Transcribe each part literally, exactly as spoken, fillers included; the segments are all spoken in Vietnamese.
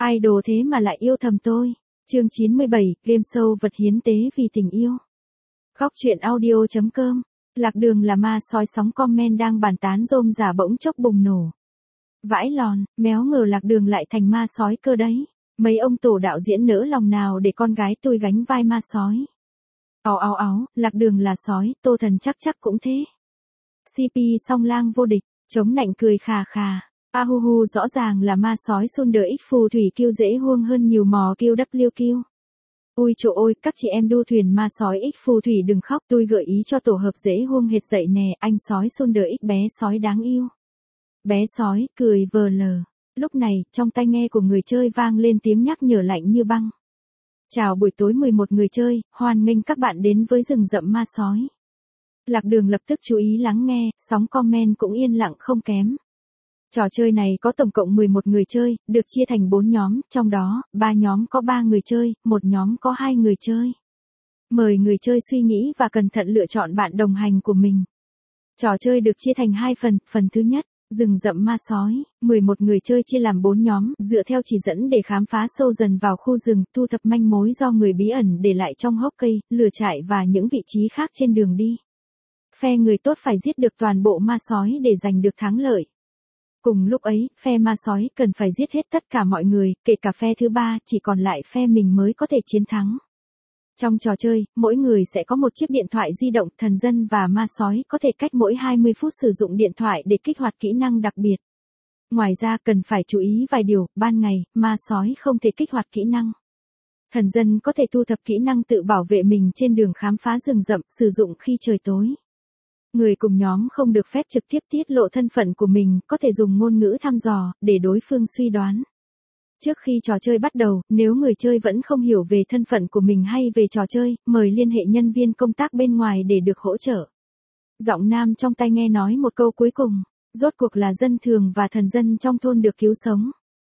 Idol thế mà lại yêu thầm tôi. Chương chín mươi bảy, game show vật hiến tế vì tình yêu. Góc truyện audio chấm com. Lạc Đường là ma sói sóng comment đang bàn tán rôm rả bỗng chốc bùng nổ. Vãi lòn, méo ngờ Lạc Đường lại thành ma sói cơ đấy. Mấy ông tổ đạo diễn nỡ lòng nào để con gái tôi gánh vai ma sói. Áo áo áo, Lạc Đường là sói, Tô Thần chắc chắc cũng thế. xê pê song lang vô địch, chống nạnh cười khà khà. A hu hu rõ ràng là ma sói Sunder X phù thủy kiêu dễ huông hơn nhiều mò kiêu W kiêu. Ui trời ơi, các chị em đua thuyền ma sói X phù thủy đừng khóc, tôi gợi ý cho tổ hợp dễ huông hệt dậy nè, anh sói Sunder X bé sói đáng yêu. Bé sói, cười vờ lờ. Lúc này, trong tai nghe của người chơi vang lên tiếng nhắc nhở lạnh như băng. Chào buổi tối mười một người chơi, hoan nghênh các bạn đến với rừng rậm ma sói. Lạc Đường lập tức chú ý lắng nghe, sóng comment cũng yên lặng không kém. Trò chơi này có tổng cộng mười một người chơi, được chia thành bốn nhóm, trong đó, ba nhóm có ba người chơi, một nhóm có hai người chơi. Mời người chơi suy nghĩ và cẩn thận lựa chọn bạn đồng hành của mình. Trò chơi được chia thành hai phần, phần thứ nhất, rừng rậm ma sói, mười một người chơi chia làm bốn nhóm, dựa theo chỉ dẫn để khám phá sâu dần vào khu rừng, thu thập manh mối do người bí ẩn để lại trong hốc cây, lửa trại và những vị trí khác trên đường đi. Phe người tốt phải giết được toàn bộ ma sói để giành được thắng lợi. Cùng lúc ấy, phe ma sói cần phải giết hết tất cả mọi người, kể cả phe thứ ba, chỉ còn lại phe mình mới có thể chiến thắng. Trong trò chơi, mỗi người sẽ có một chiếc điện thoại di động, thần dân và ma sói có thể cách mỗi hai mươi phút sử dụng điện thoại để kích hoạt kỹ năng đặc biệt. Ngoài ra cần phải chú ý vài điều, ban ngày, ma sói không thể kích hoạt kỹ năng. Thần dân có thể thu thập kỹ năng tự bảo vệ mình trên đường khám phá rừng rậm, sử dụng khi trời tối. Người cùng nhóm không được phép trực tiếp tiết lộ thân phận của mình, có thể dùng ngôn ngữ thăm dò, để đối phương suy đoán. Trước khi trò chơi bắt đầu, nếu người chơi vẫn không hiểu về thân phận của mình hay về trò chơi, mời liên hệ nhân viên công tác bên ngoài để được hỗ trợ. Giọng nam trong tai nghe nói một câu cuối cùng, rốt cuộc là dân thường và thần dân trong thôn được cứu sống.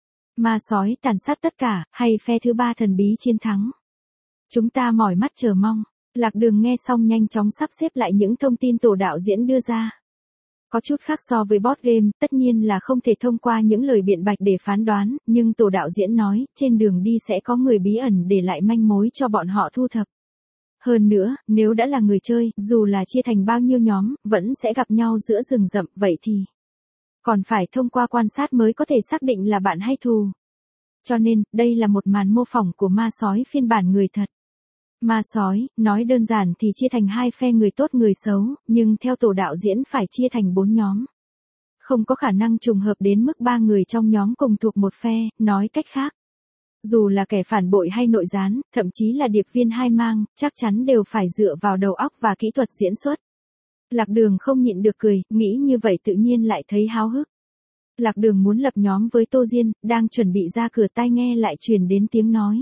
Ma sói tàn sát tất cả, hay phe thứ ba thần bí chiến thắng. Chúng ta mỏi mắt chờ mong. Lạc Đường nghe xong nhanh chóng sắp xếp lại những thông tin tổ đạo diễn đưa ra. Có chút khác so với board game, tất nhiên là không thể thông qua những lời biện bạch để phán đoán, nhưng tổ đạo diễn nói, trên đường đi sẽ có người bí ẩn để lại manh mối cho bọn họ thu thập. Hơn nữa, nếu đã là người chơi, dù là chia thành bao nhiêu nhóm, vẫn sẽ gặp nhau giữa rừng rậm, vậy thì còn phải thông qua quan sát mới có thể xác định là bạn hay thù. Cho nên, đây là một màn mô phỏng của ma sói phiên bản người thật. Ma sói, nói đơn giản thì chia thành hai phe người tốt người xấu, nhưng theo tổ đạo diễn phải chia thành bốn nhóm. Không có khả năng trùng hợp đến mức ba người trong nhóm cùng thuộc một phe, nói cách khác. Dù là kẻ phản bội hay nội gián, thậm chí là điệp viên hai mang, chắc chắn đều phải dựa vào đầu óc và kỹ thuật diễn xuất. Lạc Đường không nhịn được cười, nghĩ như vậy tự nhiên lại thấy háo hức. Lạc Đường muốn lập nhóm với Tô Diên, đang chuẩn bị ra cửa tai nghe lại truyền đến tiếng nói.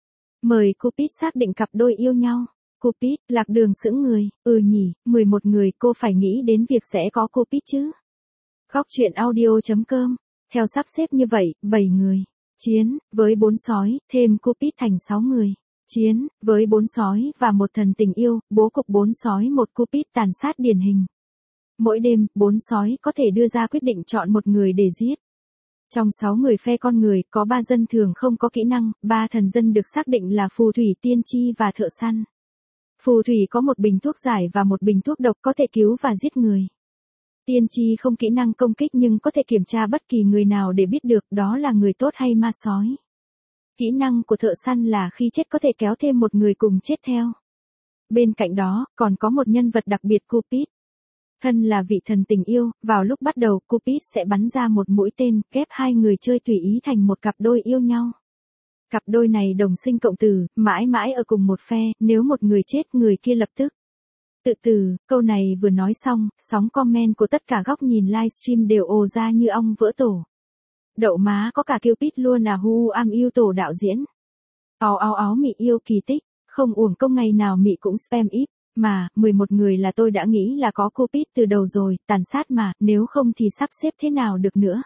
Mời Cupid xác định cặp đôi yêu nhau. Cupid, Lạc Đường sững người, ừ nhỉ, mười một người cô phải nghĩ đến việc sẽ có Cupid chứ. Góc truyện audio chấm com. Theo sắp xếp như vậy, bảy người. Chiến, với bốn sói, thêm Cupid thành sáu người. Chiến, với bốn sói và một thần tình yêu, bố cục bốn sói một Cupid tàn sát điển hình. Mỗi đêm, bốn sói có thể đưa ra quyết định chọn một người để giết. Trong sáu người phe con người, có ba dân thường không có kỹ năng, ba thần dân được xác định là phù thủy tiên tri và thợ săn. Phù thủy có một bình thuốc giải và một bình thuốc độc có thể cứu và giết người. Tiên tri không kỹ năng công kích nhưng có thể kiểm tra bất kỳ người nào để biết được đó là người tốt hay ma sói. Kỹ năng của thợ săn là khi chết có thể kéo thêm một người cùng chết theo. Bên cạnh đó, còn có một nhân vật đặc biệt Cupid. Thân là vị thần tình yêu, vào lúc bắt đầu Cupid sẽ bắn ra một mũi tên, ghép hai người chơi tùy ý thành một cặp đôi yêu nhau. Cặp đôi này đồng sinh cộng tử, mãi mãi ở cùng một phe, nếu một người chết người kia lập tức. Tự từ, câu này vừa nói xong, sóng comment của tất cả góc nhìn livestream đều ồ ra như ong vỡ tổ. Đậu má có cả Cupid luôn à hu am yêu tổ đạo diễn. Áo áo áo mị yêu kỳ tích, không uổng công ngày nào mị cũng spam íp. Mà, mười một người là tôi đã nghĩ là có Cupid từ đầu rồi, tàn sát mà, nếu không thì sắp xếp thế nào được nữa.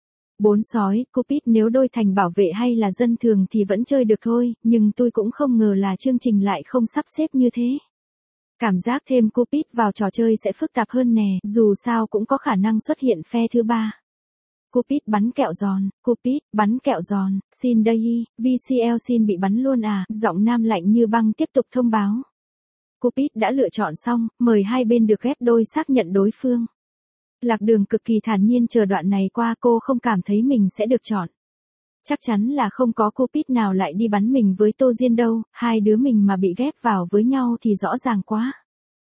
Bốn sói, Cupid nếu đôi thành bảo vệ hay là dân thường thì vẫn chơi được thôi, nhưng tôi cũng không ngờ là chương trình lại không sắp xếp như thế. Cảm giác thêm Cupid vào trò chơi sẽ phức tạp hơn nè, dù sao cũng có khả năng xuất hiện phe thứ ba. Cupid bắn kẹo giòn, Cupid bắn kẹo giòn, xin đây, vê xê lờ xin bị bắn luôn à, giọng nam lạnh như băng tiếp tục thông báo. Cupid đã lựa chọn xong, mời hai bên được ghép đôi xác nhận đối phương. Lạc Đường cực kỳ thản nhiên chờ đoạn này qua, cô không cảm thấy mình sẽ được chọn. Chắc chắn là không có Cupid nào lại đi bắn mình với Tô Diên đâu, hai đứa mình mà bị ghép vào với nhau thì rõ ràng quá.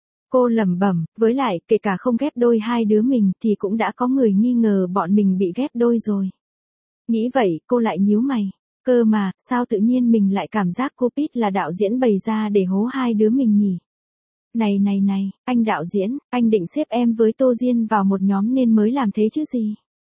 Cô lẩm bẩm, với lại, kể cả không ghép đôi hai đứa mình thì cũng đã có người nghi ngờ bọn mình bị ghép đôi rồi. Nghĩ vậy, cô lại nhíu mày. Cơ mà, sao tự nhiên mình lại cảm giác Cupid là đạo diễn bày ra để hố hai đứa mình nhỉ? Này này này, anh đạo diễn, anh định xếp em với Tô Diên vào một nhóm nên mới làm thế chứ gì?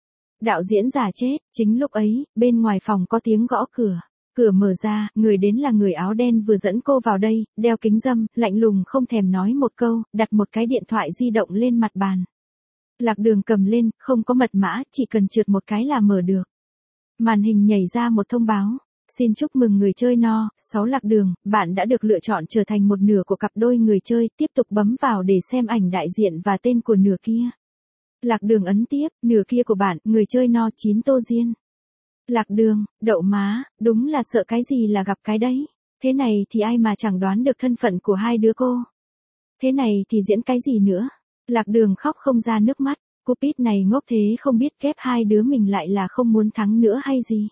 Đạo diễn giả chết, chính lúc ấy, bên ngoài phòng có tiếng gõ cửa. Cửa mở ra, người đến là người áo đen vừa dẫn cô vào đây, đeo kính râm, lạnh lùng không thèm nói một câu, đặt một cái điện thoại di động lên mặt bàn. Lạc Đường cầm lên, không có mật mã, chỉ cần trượt một cái là mở được. Màn hình nhảy ra một thông báo. Xin chúc mừng người chơi no, sáu Lạc Đường, bạn đã được lựa chọn trở thành một nửa của cặp đôi người chơi, tiếp tục bấm vào để xem ảnh đại diện và tên của nửa kia. Lạc Đường ấn tiếp, nửa kia của bạn, người chơi no chín Tô Diên. Lạc Đường, đậu má, đúng là sợ cái gì là gặp cái đấy. Thế này thì ai mà chẳng đoán được thân phận của hai đứa cô. Thế này thì diễn cái gì nữa. Lạc Đường khóc không ra nước mắt, Cupid này ngốc thế không biết ghép hai đứa mình lại là không muốn thắng nữa hay gì.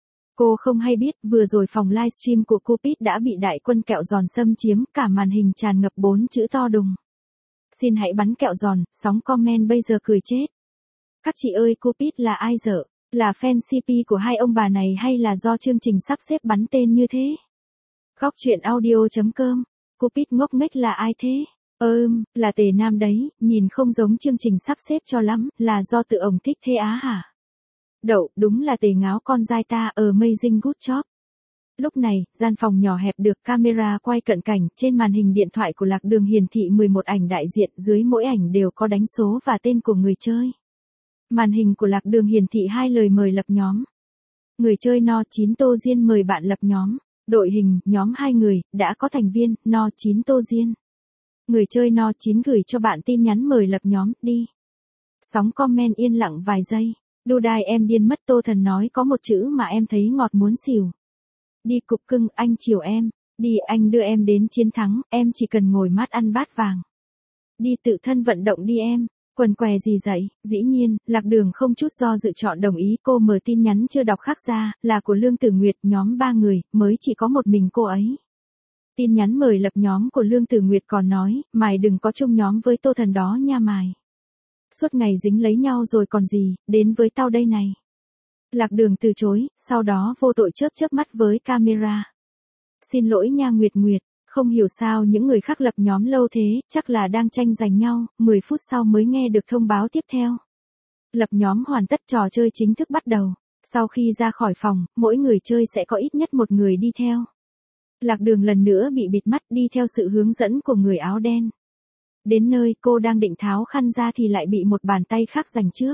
Cô không hay biết, vừa rồi phòng livestream của Cupid đã bị đại quân kẹo giòn xâm chiếm, cả màn hình tràn ngập bốn chữ to đùng. Xin hãy bắn kẹo giòn, sóng comment bây giờ cười chết. Các chị ơi, Cupid là ai dở? Là fan xê pê của hai ông bà này hay là do chương trình sắp xếp bắn tên như thế? Góc truyện audio chấm com. Cupid ngốc nghếch là ai thế? Ơm, là Tề Nam đấy, nhìn không giống chương trình sắp xếp cho lắm, là do tự ổng thích thế á hả? Đậu, đúng là Tề ngáo con dai ta, amazing good job. Lúc này, gian phòng nhỏ hẹp được camera quay cận cảnh, trên màn hình điện thoại của Lạc Đường hiển thị mười một ảnh đại diện, dưới mỗi ảnh đều có đánh số và tên của người chơi. Màn hình của Lạc Đường hiển thị hai lời mời lập nhóm. Người chơi no chín Tô Diên mời bạn lập nhóm. Đội hình, nhóm hai người, đã có thành viên, no chín Tô Diên. Người chơi no chín gửi cho bạn tin nhắn mời lập nhóm, đi. Sóng comment yên lặng vài giây. Đu đai em điên mất, Tô Thần nói có một chữ mà em thấy ngọt muốn xỉu. Đi cục cưng, anh chiều em. Đi, anh đưa em đến chiến thắng, em chỉ cần ngồi mát ăn bát vàng. Đi tự thân vận động đi em. Quần què gì dậy, dĩ nhiên, Lạc Đường không chút do dự chọn đồng ý, cô mở tin nhắn chưa đọc khác ra, là của Lương Tử Nguyệt, nhóm ba người, mới chỉ có một mình cô ấy. Tin nhắn mời lập nhóm của Lương Tử Nguyệt còn nói, mày đừng có chung nhóm với Tô Thần đó nha mày. Suốt ngày dính lấy nhau rồi còn gì, đến với tao đây này. Lạc Đường từ chối, sau đó vô tội chớp chớp mắt với camera. Xin lỗi nha Nguyệt Nguyệt. Không hiểu sao những người khác lập nhóm lâu thế, chắc là đang tranh giành nhau, mười phút sau mới nghe được thông báo tiếp theo. Lập nhóm hoàn tất, trò chơi chính thức bắt đầu. Sau khi ra khỏi phòng, mỗi người chơi sẽ có ít nhất một người đi theo. Lạc Đường lần nữa bị bịt mắt đi theo sự hướng dẫn của người áo đen. Đến nơi cô đang định tháo khăn ra thì lại bị một bàn tay khác giành trước.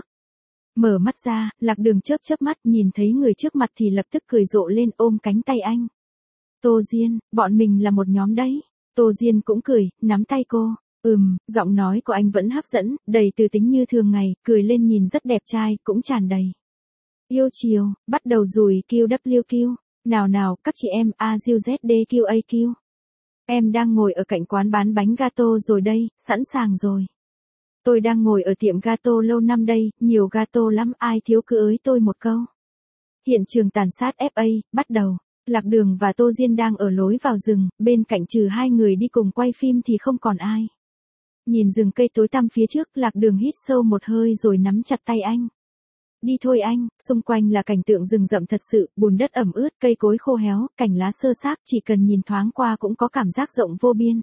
Mở mắt ra, Lạc Đường chớp chớp mắt nhìn thấy người trước mặt thì lập tức cười rộ lên ôm cánh tay anh. Tô Diên, bọn mình là một nhóm đấy. Tô Diên cũng cười, nắm tay cô. Ừm, giọng nói của anh vẫn hấp dẫn, đầy từ tính như thường ngày, cười lên nhìn rất đẹp trai, cũng tràn đầy yêu chiều. Bắt đầu rùi Q W Q. Nào nào, các chị em, A Z Z D Q A Q. Em đang ngồi ở cạnh quán bán bánh gato rồi đây, sẵn sàng rồi. Tôi đang ngồi ở tiệm gato lâu năm đây, nhiều gato lắm, ai thiếu cứ ới tôi một câu. Hiện trường tàn sát F A, bắt đầu. Lạc Đường và Tô Diên đang ở lối vào rừng, bên cạnh trừ hai người đi cùng quay phim thì không còn ai. Nhìn rừng cây tối tăm phía trước, Lạc Đường hít sâu một hơi rồi nắm chặt tay anh. Đi thôi anh, xung quanh là cảnh tượng rừng rậm thật sự, bùn đất ẩm ướt, cây cối khô héo, cành lá xơ xác, chỉ cần nhìn thoáng qua cũng có cảm giác rộng vô biên.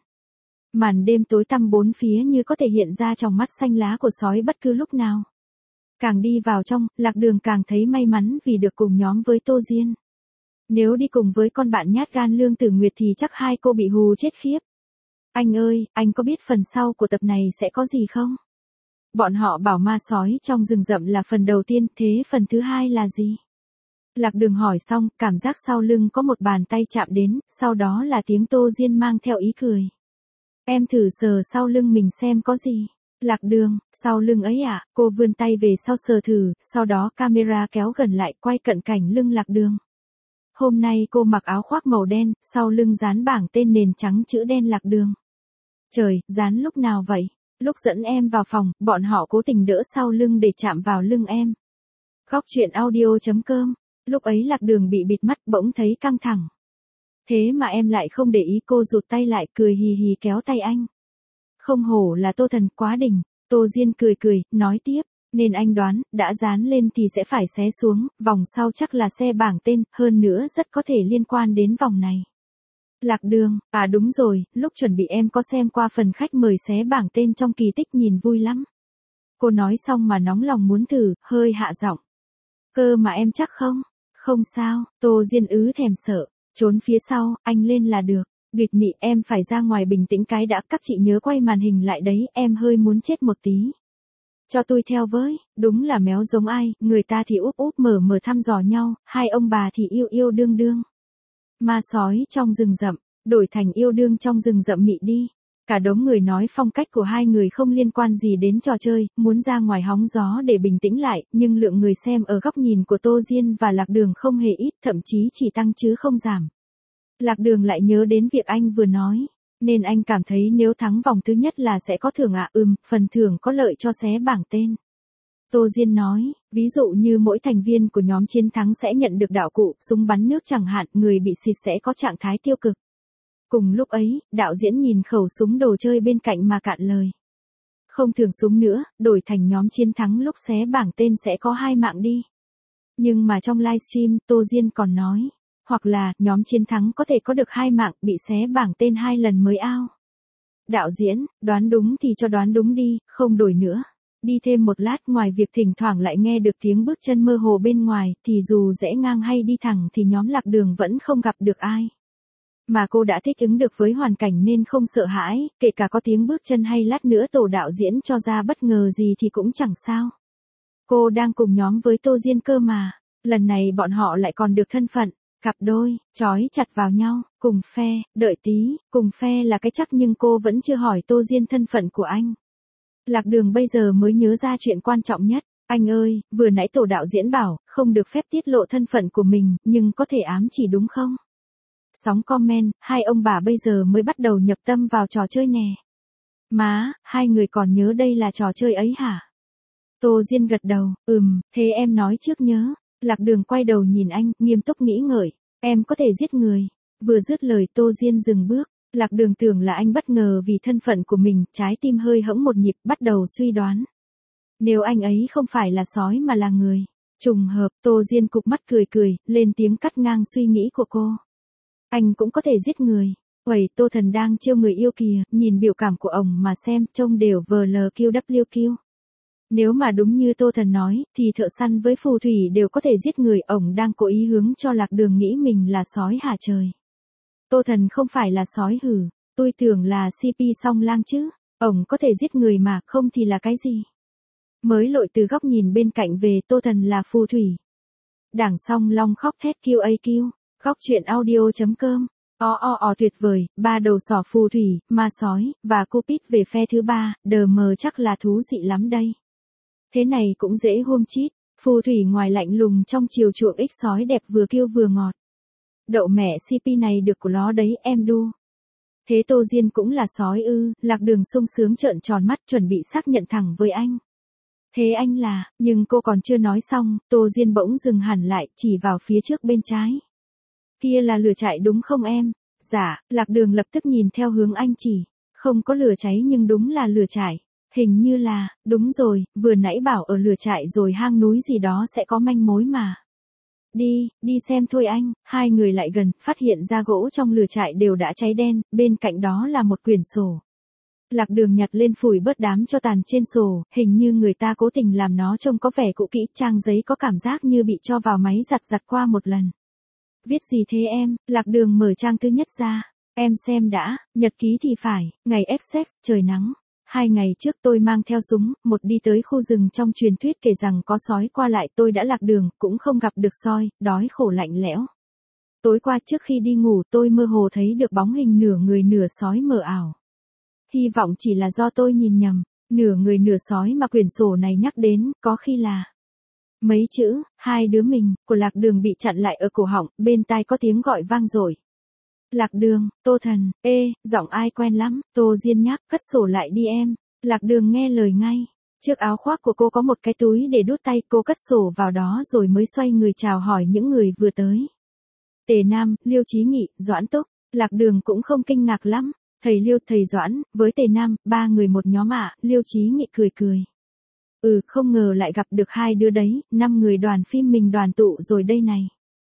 Màn đêm tối tăm bốn phía như có thể hiện ra trong mắt xanh lá của sói bất cứ lúc nào. Càng đi vào trong, Lạc Đường càng thấy may mắn vì được cùng nhóm với Tô Diên. Nếu đi cùng với con bạn nhát gan Lương Tử Nguyệt thì chắc hai cô bị hù chết khiếp. Anh ơi, anh có biết phần sau của tập này sẽ có gì không? Bọn họ bảo ma sói trong rừng rậm là phần đầu tiên, thế phần thứ hai là gì? Lạc Đường hỏi xong, cảm giác sau lưng có một bàn tay chạm đến, sau đó là tiếng Tô Diên mang theo ý cười. Em thử sờ sau lưng mình xem có gì. Lạc đường, sau lưng ấy à, cô vươn tay về sau sờ thử, sau đó camera kéo gần lại quay cận cảnh lưng lạc đường. Hôm nay cô mặc áo khoác màu đen, sau lưng dán bảng tên nền trắng chữ đen lạc đường. Trời, dán lúc nào vậy? Lúc dẫn em vào phòng, bọn họ cố tình đỡ sau lưng để chạm vào lưng em. Góc truyện audio.com. Lúc ấy lạc đường bị bịt mắt bỗng thấy căng thẳng. Thế mà em lại không để ý, cô rụt tay lại cười hì hì kéo tay anh. Không hổ là Tô Thần, quá đỉnh. Tô Diên cười cười, nói tiếp, nên anh đoán, đã dán lên thì sẽ phải xé xuống, vòng sau chắc là xe bảng tên, hơn nữa rất có thể liên quan đến vòng này. Lạc đường, à đúng rồi, lúc chuẩn bị em có xem qua phần khách mời xé bảng tên trong kỳ tích, nhìn vui lắm. Cô nói xong mà nóng lòng muốn thử, hơi hạ giọng. Cơ mà em chắc không? Không sao, Tô Diên ứ thèm sợ, trốn phía sau, anh lên là được. Đuyệt mị, em phải ra ngoài bình tĩnh cái đã, các chị nhớ quay màn hình lại đấy, em hơi muốn chết một tí. Cho tôi theo với, đúng là méo giống ai, người ta thì úp úp mở mở thăm dò nhau, hai ông bà thì yêu yêu đương đương. Ma sói trong rừng rậm, đổi thành yêu đương trong rừng rậm mị đi. Cả đống người nói phong cách của hai người không liên quan gì đến trò chơi, muốn ra ngoài hóng gió để bình tĩnh lại, nhưng lượng người xem ở góc nhìn của Tô Diên và Lạc Đường không hề ít, thậm chí chỉ tăng chứ không giảm. Lạc Đường lại nhớ đến việc anh vừa nói, nên anh cảm thấy nếu thắng vòng thứ nhất là sẽ có thưởng ạ, à? Ừm, phần thưởng có lợi cho xé bảng tên. Tô Diên nói, ví dụ như mỗi thành viên của nhóm chiến thắng sẽ nhận được đạo cụ, súng bắn nước chẳng hạn, người bị xịt sẽ có trạng thái tiêu cực. Cùng lúc ấy, đạo diễn nhìn khẩu súng đồ chơi bên cạnh mà cạn lời. Không thường súng nữa, đổi thành nhóm chiến thắng lúc xé bảng tên sẽ có hai mạng đi. Nhưng mà trong livestream, Tô Diên còn nói, hoặc là, nhóm chiến thắng có thể có được hai mạng, bị xé bảng tên hai lần mới ao. Đạo diễn, đoán đúng thì cho đoán đúng đi, không đổi nữa. Đi thêm một lát, ngoài việc thỉnh thoảng lại nghe được tiếng bước chân mơ hồ bên ngoài, thì dù rẽ ngang hay đi thẳng thì nhóm Lạc Đường vẫn không gặp được ai. Mà cô đã thích ứng được với hoàn cảnh nên không sợ hãi, kể cả có tiếng bước chân hay lát nữa tổ đạo diễn cho ra bất ngờ gì thì cũng chẳng sao. Cô đang cùng nhóm với Tô Diên cơ mà, lần này bọn họ lại còn được thân phận. Cặp đôi, trói chặt vào nhau, cùng phe, đợi tí, cùng phe là cái chắc, nhưng cô vẫn chưa hỏi Tô Diên thân phận của anh. Lạc Đường bây giờ mới nhớ ra chuyện quan trọng nhất. Anh ơi, vừa nãy tổ đạo diễn bảo, không được phép tiết lộ thân phận của mình, nhưng có thể ám chỉ đúng không? Sóng comment, hai ông bà bây giờ mới bắt đầu nhập tâm vào trò chơi nè. Má, hai người còn nhớ đây là trò chơi ấy hả? Tô Diên gật đầu, ừm, thế em nói trước nhớ. Lạc Đường quay đầu nhìn anh, nghiêm túc nghĩ ngợi, em có thể giết người. Vừa dứt lời Tô Diên dừng bước, Lạc Đường tưởng là anh bất ngờ vì thân phận của mình, trái tim hơi hẫng một nhịp, bắt đầu suy đoán. Nếu anh ấy không phải là sói mà là người, trùng hợp, Tô Diên cụp mắt cười cười, lên tiếng cắt ngang suy nghĩ của cô. Anh cũng có thể giết người. Uầy, Tô Thần đang trêu người yêu kìa, nhìn biểu cảm của ổng mà xem, trông đều vờ lờ kiu đắp liu kiu. Nếu mà đúng như Tô Thần nói, thì thợ săn với phù thủy đều có thể giết người, ổng đang cố ý hướng cho Lạc Đường nghĩ mình là sói hả trời. Tô Thần không phải là sói hử, tôi tưởng là xê pê song lang chứ, ổng có thể giết người mà, không thì là cái gì. Mới lội từ góc nhìn bên cạnh về, Tô Thần là phù thủy. Đảng song long khóc thét kêu a kêu, góc truyện audio.com. O o o tuyệt vời, ba đầu sỏ phù thủy, ma sói, và Cupid về phe thứ ba, đờ mờ chắc là thú dị lắm đây. Thế này cũng dễ hôm chít, phù thủy ngoài lạnh lùng trong chiều chuộng ích sói đẹp vừa kêu vừa ngọt. Đậu mẹ xê pê này được của nó đấy em đu. Thế Tô Diên cũng là sói ư, Lạc Đường sung sướng trợn tròn mắt chuẩn bị xác nhận thẳng với anh. Thế anh là, nhưng cô còn chưa nói xong, Tô Diên bỗng dừng hẳn lại, chỉ vào phía trước bên trái. Kia là lửa trại đúng không em? Dạ, Lạc Đường lập tức nhìn theo hướng anh chỉ. Không có lửa cháy nhưng đúng là lửa trại. Hình như là, đúng rồi, vừa nãy bảo ở lửa trại rồi hang núi gì đó sẽ có manh mối mà. Đi, đi xem thôi anh. Hai người lại gần, phát hiện ra gỗ trong lửa trại đều đã cháy đen, bên cạnh đó là một quyển sổ. Lạc Đường nhặt lên phủi bớt đám tro tàn trên sổ, hình như người ta cố tình làm nó trông có vẻ cũ kỹ, trang giấy có cảm giác như bị cho vào máy giặt giặt qua một lần. Viết gì thế em? Lạc Đường mở trang thứ nhất ra. Em xem đã, nhật ký thì phải, ngày ích ích, trời nắng. Hai ngày trước tôi mang theo súng, một đi tới khu rừng trong truyền thuyết kể rằng có sói qua lại, tôi đã lạc đường, cũng không gặp được sói, đói khổ lạnh lẽo. Tối qua trước khi đi ngủ tôi mơ hồ thấy được bóng hình nửa người nửa sói mờ ảo. Hy vọng chỉ là do tôi nhìn nhầm. Nửa người nửa sói mà quyển sổ này nhắc đến, có khi là mấy chữ, hai đứa mình, của Lạc Đường bị chặn lại ở cổ họng, bên tai có tiếng gọi vang dội. Lạc Đường, Tô Thần, ê, giọng ai quen lắm, Tô Diên nhắc, cất sổ lại đi em. Lạc Đường nghe lời ngay. Trước áo khoác của cô có một cái túi để đút tay, cô cất sổ vào đó rồi mới xoay người chào hỏi những người vừa tới. Tề Nam, Liêu Chí Nghị, Doãn Túc. Lạc Đường cũng không kinh ngạc lắm. Thầy Liêu, thầy Doãn, với Tề Nam, ba người một nhóm ạ. Liêu Chí Nghị cười cười. Ừ, không ngờ lại gặp được hai đứa đấy, năm người đoàn phim mình đoàn tụ rồi đây này.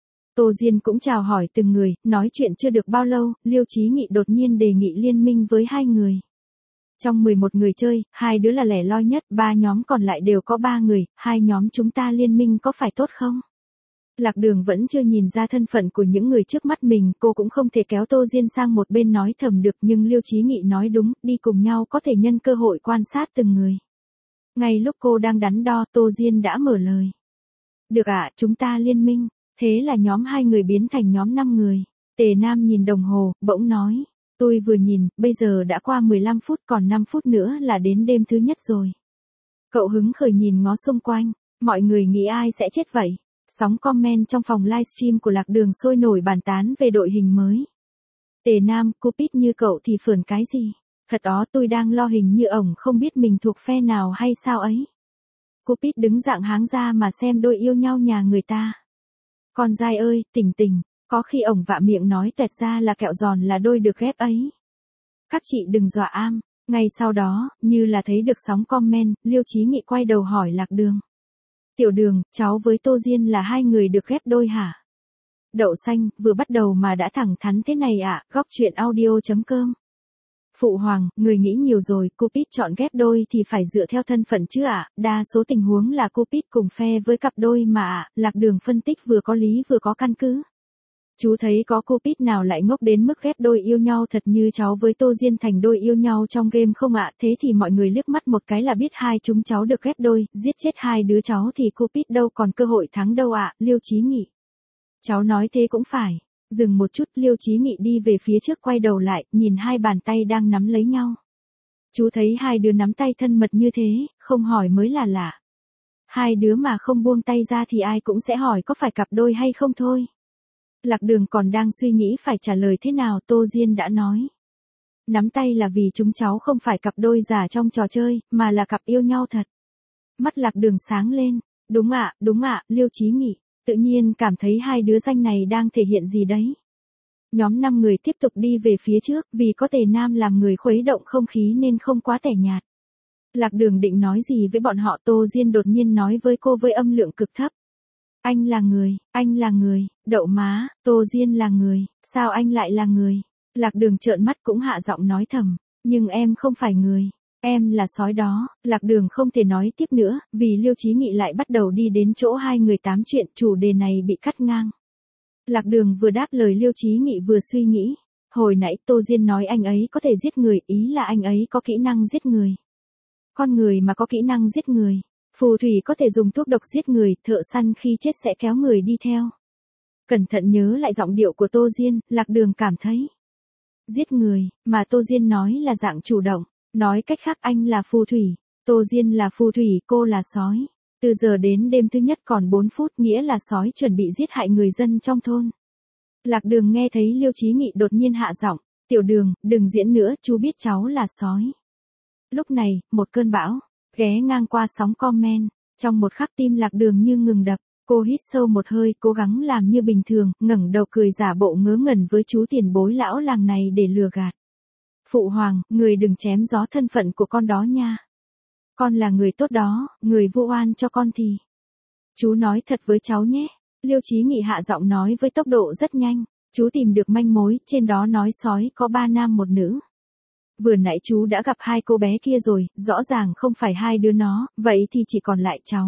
Tô Diên cũng chào hỏi từng người, nói chuyện chưa được bao lâu, Liêu Chí Nghị đột nhiên đề nghị liên minh với hai người. Trong mười một người chơi, hai đứa là lẻ loi nhất, ba nhóm còn lại đều có ba người, hai nhóm chúng ta liên minh có phải tốt không? Lạc Đường vẫn chưa nhìn ra thân phận của những người trước mắt mình, cô cũng không thể kéo Tô Diên sang một bên nói thầm được, nhưng Liêu Chí Nghị nói đúng, đi cùng nhau có thể nhân cơ hội quan sát từng người. Ngay lúc cô đang đắn đo, Tô Diên đã mở lời. Được ạ, chúng ta liên minh. Thế là nhóm hai người biến thành nhóm năm người. Tề Nam nhìn đồng hồ, bỗng nói. Tôi vừa nhìn, bây giờ đã qua mười lăm phút, còn năm phút nữa là đến đêm thứ nhất rồi. Cậu hứng khởi nhìn ngó xung quanh, mọi người nghĩ ai sẽ chết vậy? Sóng comment trong phòng livestream của Lạc Đường sôi nổi bàn tán về đội hình mới. Tề Nam, Cupid như cậu thì phởn cái gì? Thật đó, tôi đang lo hình như ổng không biết mình thuộc phe nào hay sao ấy. Cupid đứng dạng háng ra mà xem đôi yêu nhau nhà người ta. Con dai ơi, tỉnh tỉnh, có khi ổng vạ miệng nói tuẹt ra là kẹo giòn là đôi được ghép ấy. Các chị đừng dọa am. Ngay sau đó, như là thấy được sóng comment, Liêu Chí Nghị quay đầu hỏi Lạc Đường. Tiểu Đường, cháu với Tô Diên là hai người được ghép đôi hả? Đậu xanh, vừa bắt đầu mà đã thẳng thắn thế này ạ, à, góc truyện audio chấm com. Phụ hoàng, người nghĩ nhiều rồi, Cupid chọn ghép đôi thì phải dựa theo thân phận chứ ạ, à? Đa số tình huống là Cupid cùng phe với cặp đôi mà ạ, à? Lạc Đường phân tích vừa có lý vừa có căn cứ. Chú thấy có Cupid nào lại ngốc đến mức ghép đôi yêu nhau thật như cháu với Tô Diên thành đôi yêu nhau trong game không ạ? À? Thế thì mọi người liếc mắt một cái là biết hai chúng cháu được ghép đôi, giết chết hai đứa cháu thì Cupid đâu còn cơ hội thắng đâu ạ, à? Liêu Chí Nghị. Cháu nói thế cũng phải. Dừng một chút, Liêu Chí Nghị đi về phía trước quay đầu lại, nhìn hai bàn tay đang nắm lấy nhau. Chú thấy hai đứa nắm tay thân mật như thế, không hỏi mới là lạ. Hai đứa mà không buông tay ra thì ai cũng sẽ hỏi có phải cặp đôi hay không thôi. Lạc Đường còn đang suy nghĩ phải trả lời thế nào, Tô Diên đã nói. Nắm tay là vì chúng cháu không phải cặp đôi giả trong trò chơi, mà là cặp yêu nhau thật. Mắt Lạc Đường sáng lên. Đúng ạ, đúng ạ, Liêu Chí Nghị. Tự nhiên cảm thấy hai đứa danh này đang thể hiện gì đấy. Nhóm năm người tiếp tục đi về phía trước, vì có Tề Nam làm người khuấy động không khí nên không quá tẻ nhạt. Lạc Đường định nói gì với bọn họ, Tô Diên đột nhiên nói với cô với âm lượng cực thấp. Anh là người, anh là người, đậu má, Tô Diên là người, sao anh lại là người? Lạc Đường trợn mắt cũng hạ giọng nói thầm, nhưng em không phải người. Em là sói đó. Lạc Đường không thể nói tiếp nữa, vì Liêu Chí Nghị lại bắt đầu đi đến chỗ hai người tám chuyện, chủ đề này bị cắt ngang. Lạc Đường vừa đáp lời Liêu Chí Nghị vừa suy nghĩ. Hồi nãy Tô Diên nói anh ấy có thể giết người, ý là anh ấy có kỹ năng giết người. Con người mà có kỹ năng giết người. Phù thủy có thể dùng thuốc độc giết người, thợ săn khi chết sẽ kéo người đi theo. Cẩn thận nhớ lại giọng điệu của Tô Diên, Lạc Đường cảm thấy. Giết người, mà Tô Diên nói là dạng chủ động. Nói cách khác anh là phù thủy, Tô Diên là phù thủy, cô là sói. Từ giờ đến đêm thứ nhất còn bốn phút, nghĩa là sói chuẩn bị giết hại người dân trong thôn. Lạc Đường nghe thấy Liêu Chí Nghị đột nhiên hạ giọng, Tiểu Đường, đừng diễn nữa, chú biết cháu là sói. Lúc này, một cơn bão ghé ngang qua sóng comment, trong một khắc tim Lạc Đường như ngừng đập, cô hít sâu một hơi, cố gắng làm như bình thường, ngẩng đầu cười giả bộ ngớ ngẩn với chú tiền bối lão làng này để lừa gạt. Phụ hoàng, người đừng chém gió thân phận của con đó nha. Con là người tốt đó, người vu oan cho con thì. Chú nói thật với cháu nhé. Liêu Chí Nghị hạ giọng nói với tốc độ rất nhanh. Chú tìm được manh mối, trên đó nói sói có ba nam một nữ. Vừa nãy chú đã gặp hai cô bé kia rồi, rõ ràng không phải hai đứa nó, vậy thì chỉ còn lại cháu.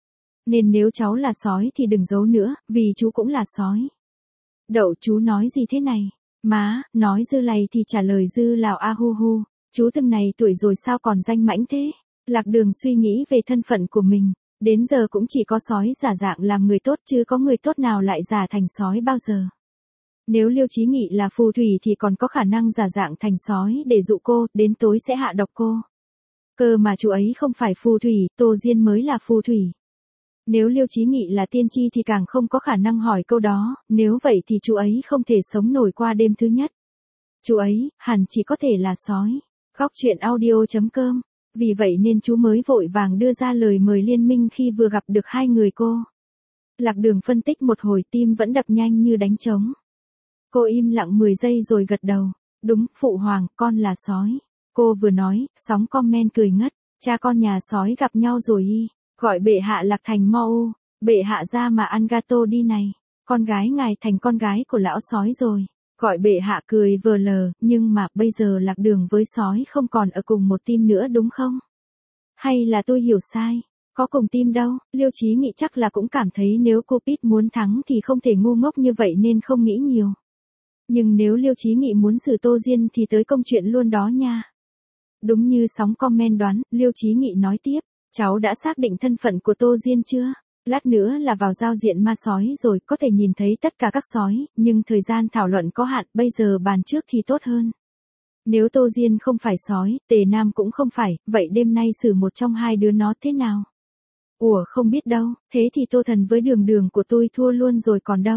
Nên nếu cháu là sói thì đừng giấu nữa, vì chú cũng là sói. Đậu, chú nói gì thế này? Má, nói dư lầy thì trả lời dư lào a hu hu. Chú từng này tuổi rồi sao còn danh mãnh thế? Lạc Đường suy nghĩ về thân phận của mình. Đến giờ cũng chỉ có sói giả dạng làm người tốt chứ có người tốt nào lại giả thành sói bao giờ. Nếu Liêu Chí Nghị là phù thủy thì còn có khả năng giả dạng thành sói để dụ cô, đến tối sẽ hạ độc cô. Cơ mà chú ấy không phải phù thủy, Tô Diên mới là phù thủy. Nếu Liêu Chí Nghị là tiên tri thì càng không có khả năng hỏi câu đó, nếu vậy thì chú ấy không thể sống nổi qua đêm thứ nhất. Chú ấy, hẳn chỉ có thể là sói. Góc truyện audio.com. Vì vậy nên chú mới vội vàng đưa ra lời mời liên minh khi vừa gặp được hai người cô. Lạc Đường phân tích một hồi, tim vẫn đập nhanh như đánh trống. Cô im lặng mười giây rồi gật đầu. Đúng, phụ hoàng, con là sói. Cô vừa nói, sóng comment cười ngất. Cha con nhà sói gặp nhau rồi y. Gọi bệ hạ Lạc thành mau. Bệ hạ ra mà ăn gato đi này. Con gái ngài thành con gái của lão sói rồi. Gọi bệ hạ cười vờ lờ, nhưng mà bây giờ Lạc Đường với sói không còn ở cùng một team nữa đúng không? Hay là tôi hiểu sai? Có cùng team đâu, Liêu Chí Nghị chắc là cũng cảm thấy nếu Cupid muốn thắng thì không thể ngu ngốc như vậy nên không nghĩ nhiều. Nhưng nếu Liêu Chí Nghị muốn xử Tô Diên thì tới công chuyện luôn đó nha. Đúng như sóng comment đoán, Liêu Chí Nghị nói tiếp, cháu đã xác định thân phận của Tô Diên chưa? Lát nữa là vào giao diện ma sói rồi, có thể nhìn thấy tất cả các sói, nhưng thời gian thảo luận có hạn, bây giờ bàn trước thì tốt hơn. Nếu Tô Diên không phải sói, Tề Nam cũng không phải, vậy đêm nay xử một trong hai đứa nó thế nào? Ủa không biết đâu, thế thì Tô Thần với Đường Đường của tôi thua luôn rồi còn đâu.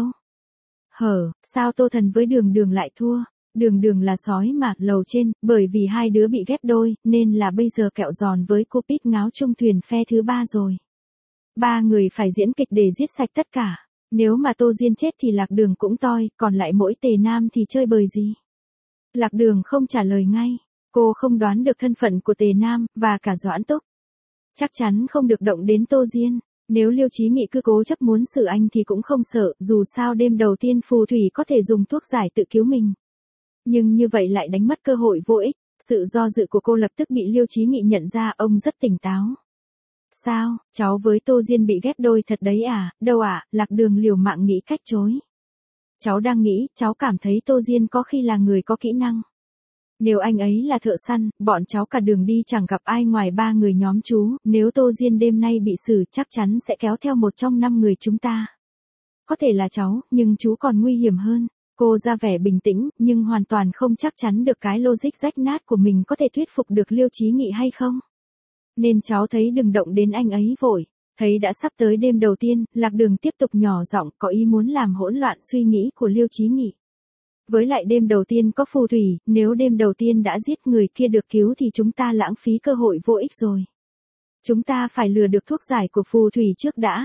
Hở, sao Tô Thần với Đường Đường lại thua? Đường Đường là sói mà, lầu trên, bởi vì hai đứa bị ghép đôi, nên là bây giờ kẹo giòn với Cupid ngáo chung thuyền phe thứ ba rồi. Ba người phải diễn kịch để giết sạch tất cả. Nếu mà Tô Diên chết thì Lạc Đường cũng toi, còn lại mỗi Tề Nam thì chơi bời gì? Lạc Đường không trả lời ngay. Cô không đoán được thân phận của Tề Nam, và cả Doãn Túc. Chắc chắn không được động đến Tô Diên. Nếu Liêu Chí Nghị cứ cố chấp muốn xử anh thì cũng không sợ, dù sao đêm đầu tiên phù thủy có thể dùng thuốc giải tự cứu mình. Nhưng như vậy lại đánh mất cơ hội vô ích. Sự do dự của cô lập tức bị Liêu Chí Nghị nhận ra, ông rất tỉnh táo. Sao, cháu với Tô Diên bị ghép đôi thật đấy à? Đâu ạ, à? Lạc Đường liều mạng nghĩ cách chối. Cháu đang nghĩ, cháu cảm thấy Tô Diên có khi là người có kỹ năng. Nếu anh ấy là thợ săn, bọn cháu cả đường đi chẳng gặp ai ngoài ba người nhóm chú, nếu Tô Diên đêm nay bị xử chắc chắn sẽ kéo theo một trong năm người chúng ta. Có thể là cháu, nhưng chú còn nguy hiểm hơn. Cô ra vẻ bình tĩnh, nhưng hoàn toàn không chắc chắn được cái logic rách nát của mình có thể thuyết phục được Liêu Chí Nghị hay không. Nên cháu thấy đừng động đến anh ấy vội. Thấy đã sắp tới đêm đầu tiên, Lạc Đường tiếp tục nhỏ giọng có ý muốn làm hỗn loạn suy nghĩ của Liêu Chí Nghị. Với lại đêm đầu tiên có phù thủy, nếu đêm đầu tiên đã giết người kia được cứu thì chúng ta lãng phí cơ hội vô ích rồi. Chúng ta phải lừa được thuốc giải của phù thủy trước đã.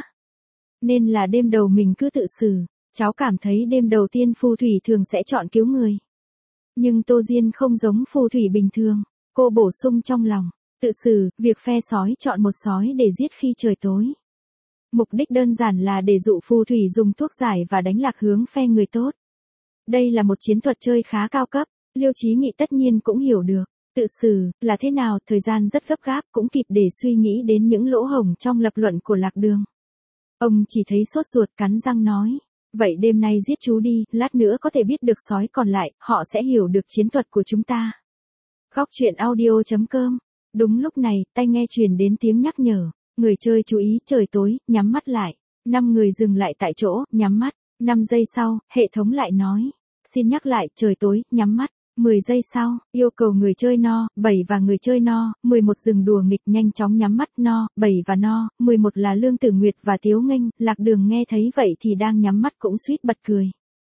Nên là đêm đầu mình cứ tự xử. Cháu cảm thấy đêm đầu tiên phù thủy thường sẽ chọn cứu người. Nhưng Tô Diên không giống phù thủy bình thường. Cô bổ sung trong lòng. Tự xử, việc phe sói chọn một sói để giết khi trời tối. Mục đích đơn giản là để dụ phù thủy dùng thuốc giải và đánh lạc hướng phe người tốt. Đây là một chiến thuật chơi khá cao cấp, Liêu Chí Nghị tất nhiên cũng hiểu được. Tự xử, là thế nào, thời gian rất gấp gáp cũng kịp để suy nghĩ đến những lỗ hổng trong lập luận của Lạc Đường. Ông chỉ thấy sốt ruột cắn răng nói. Vậy đêm nay giết chú đi, lát nữa có thể biết được sói còn lại, họ sẽ hiểu được chiến thuật của chúng ta. Góc truyện audio.com. Đúng lúc này, tai nghe truyền đến tiếng nhắc nhở. Người chơi chú ý, trời tối, nhắm mắt lại. Năm người dừng lại tại chỗ, nhắm mắt. Năm giây sau, hệ thống lại nói. Xin nhắc lại, trời tối, nhắm mắt. mười giây sau, yêu cầu người chơi no, bảy và người chơi no, mười một dừng đùa nghịch nhanh chóng nhắm mắt no, bảy và no, mười một là Lương Tử Nguyệt và Tiếu Nghênh, Lạc Đường nghe thấy vậy thì đang nhắm mắt cũng suýt bật cười.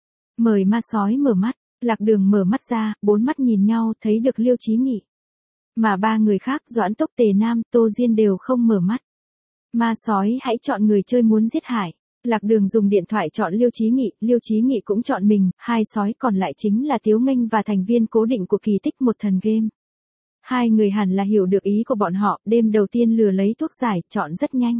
Mời ma sói mở mắt, Lạc Đường mở mắt ra, bốn mắt nhìn nhau thấy được Liêu Chí Nghị. Mà ba người khác Doãn Túc Tề Nam, Tô Diên đều không mở mắt. Ma sói hãy chọn người chơi muốn giết hại. Lạc Đường dùng điện thoại chọn Liêu Chí Nghị, Liêu Chí Nghị cũng chọn mình, hai sói còn lại chính là Tiếu Nghênh và thành viên cố định của kỳ tích một thần game. Hai người hẳn là hiểu được ý của bọn họ, đêm đầu tiên lừa lấy thuốc giải, chọn rất nhanh.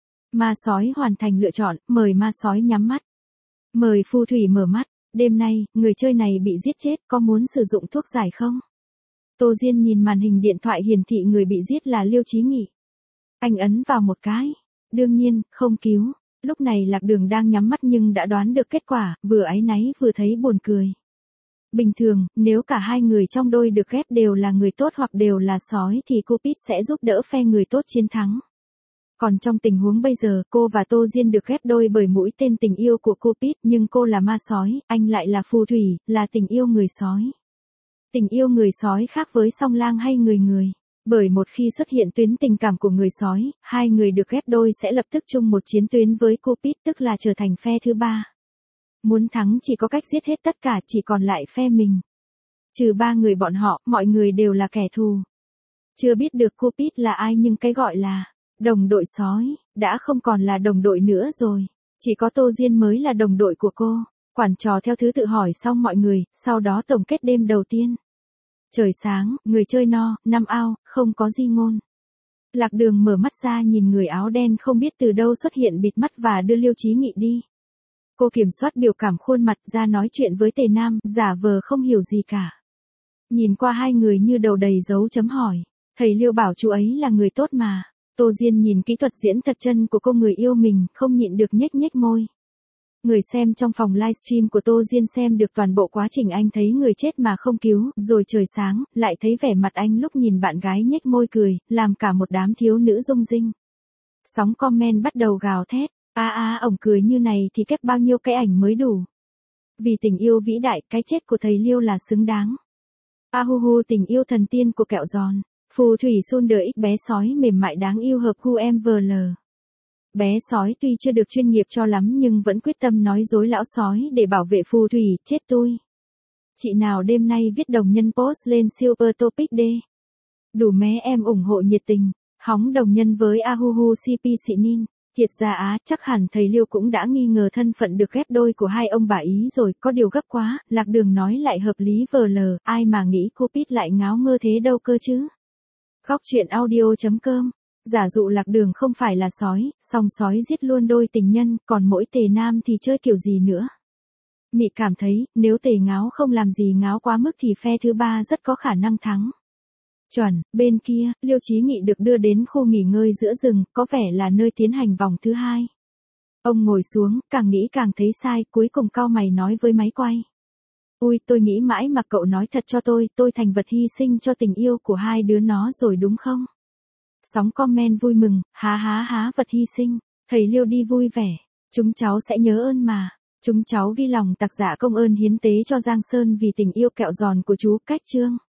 Ma sói hoàn thành lựa chọn, mời ma sói nhắm mắt. Mời phù thủy mở mắt, đêm nay, người chơi này bị giết chết, có muốn sử dụng thuốc giải không? Tô Diên nhìn màn hình điện thoại hiển thị người bị giết là Liêu Chí Nghị. Anh ấn vào một cái. Đương nhiên, không cứu. Lúc này Lạc Đường đang nhắm mắt nhưng đã đoán được kết quả, vừa áy náy vừa thấy buồn cười. Bình thường, nếu cả hai người trong đôi được ghép đều là người tốt hoặc đều là sói thì Cupid sẽ giúp đỡ phe người tốt chiến thắng. Còn trong tình huống bây giờ, cô và Tô Diên được ghép đôi bởi mũi tên tình yêu của Cupid, nhưng cô là ma sói, anh lại là phù thủy, là tình yêu người sói. Tình yêu người sói khác với song lang hay người người. Bởi một khi xuất hiện tuyến tình cảm của người sói, hai người được ghép đôi sẽ lập tức chung một chiến tuyến với Cupid, tức là trở thành phe thứ ba. Muốn thắng chỉ có cách giết hết tất cả, chỉ còn lại phe mình. Trừ ba người bọn họ, mọi người đều là kẻ thù. Chưa biết được Cupid là ai nhưng cái gọi là đồng đội sói, đã không còn là đồng đội nữa rồi. Chỉ có Tô Diên mới là đồng đội của cô. Quản trò theo thứ tự hỏi xong mọi người, sau đó tổng kết đêm đầu tiên. Trời sáng, người chơi no, năm ao, không có di ngôn. Lạc Đường mở mắt ra nhìn người áo đen không biết từ đâu xuất hiện bịt mắt và đưa Liêu Chí Nghị đi. Cô kiểm soát biểu cảm khuôn mặt ra nói chuyện với Tề Nam, giả vờ không hiểu gì cả. Nhìn qua hai người như đầu đầy dấu chấm hỏi. Thầy Liêu bảo chú ấy là người tốt mà. Tô Diên nhìn kỹ thuật diễn thật chân của cô người yêu mình, không nhịn được nhếch nhếch môi. Người xem trong phòng livestream của Tô Diên xem được toàn bộ quá trình anh thấy người chết mà không cứu, rồi trời sáng, lại thấy vẻ mặt anh lúc nhìn bạn gái nhếch môi cười, làm cả một đám thiếu nữ rung rinh. Sóng comment bắt đầu gào thét, a a ổng cười như này thì kép bao nhiêu cái ảnh mới đủ. Vì tình yêu vĩ đại, cái chết của thầy Liêu là xứng đáng. A hu hu tình yêu thần tiên của kẹo giòn. Phù thủy Sunder X bé sói mềm mại đáng yêu hợp gu em vờ lờ. Bé sói tuy chưa được chuyên nghiệp cho lắm nhưng vẫn quyết tâm nói dối lão sói để bảo vệ phù thủy, chết tui. Chị nào đêm nay viết đồng nhân post lên Super Topic D. Đủ mé em ủng hộ nhiệt tình, hóng đồng nhân với Ahuhu xê pê xị nin. Thiệt ra á, chắc hẳn thầy Liêu cũng đã nghi ngờ thân phận được ghép đôi của hai ông bà ý rồi, có điều gấp quá, Lạc Đường nói lại hợp lý vờ lờ, ai mà nghĩ Cupid lại ngáo ngơ thế đâu cơ chứ. Khóc chuyện audio chấm com. Giả dụ Lạc Đường không phải là sói, song sói giết luôn đôi tình nhân, còn mỗi Tề Nam thì chơi kiểu gì nữa. Mị cảm thấy, nếu Tề ngáo không làm gì ngáo quá mức thì phe thứ ba rất có khả năng thắng. Chuẩn, bên kia, Liêu Chí Nghị được đưa đến khu nghỉ ngơi giữa rừng, có vẻ là nơi tiến hành vòng thứ hai. Ông ngồi xuống, càng nghĩ càng thấy sai, cuối cùng cau mày nói với máy quay. Ui, tôi nghĩ mãi mà cậu nói thật cho tôi, tôi thành vật hy sinh cho tình yêu của hai đứa nó rồi đúng không? Sóng comment vui mừng, há há há vật hy sinh, thầy Liêu đi vui vẻ, chúng cháu sẽ nhớ ơn mà, chúng cháu ghi lòng tạc dạ công ơn hiến tế cho Giang Sơn vì tình yêu kẹo giòn của chú. Cách chương.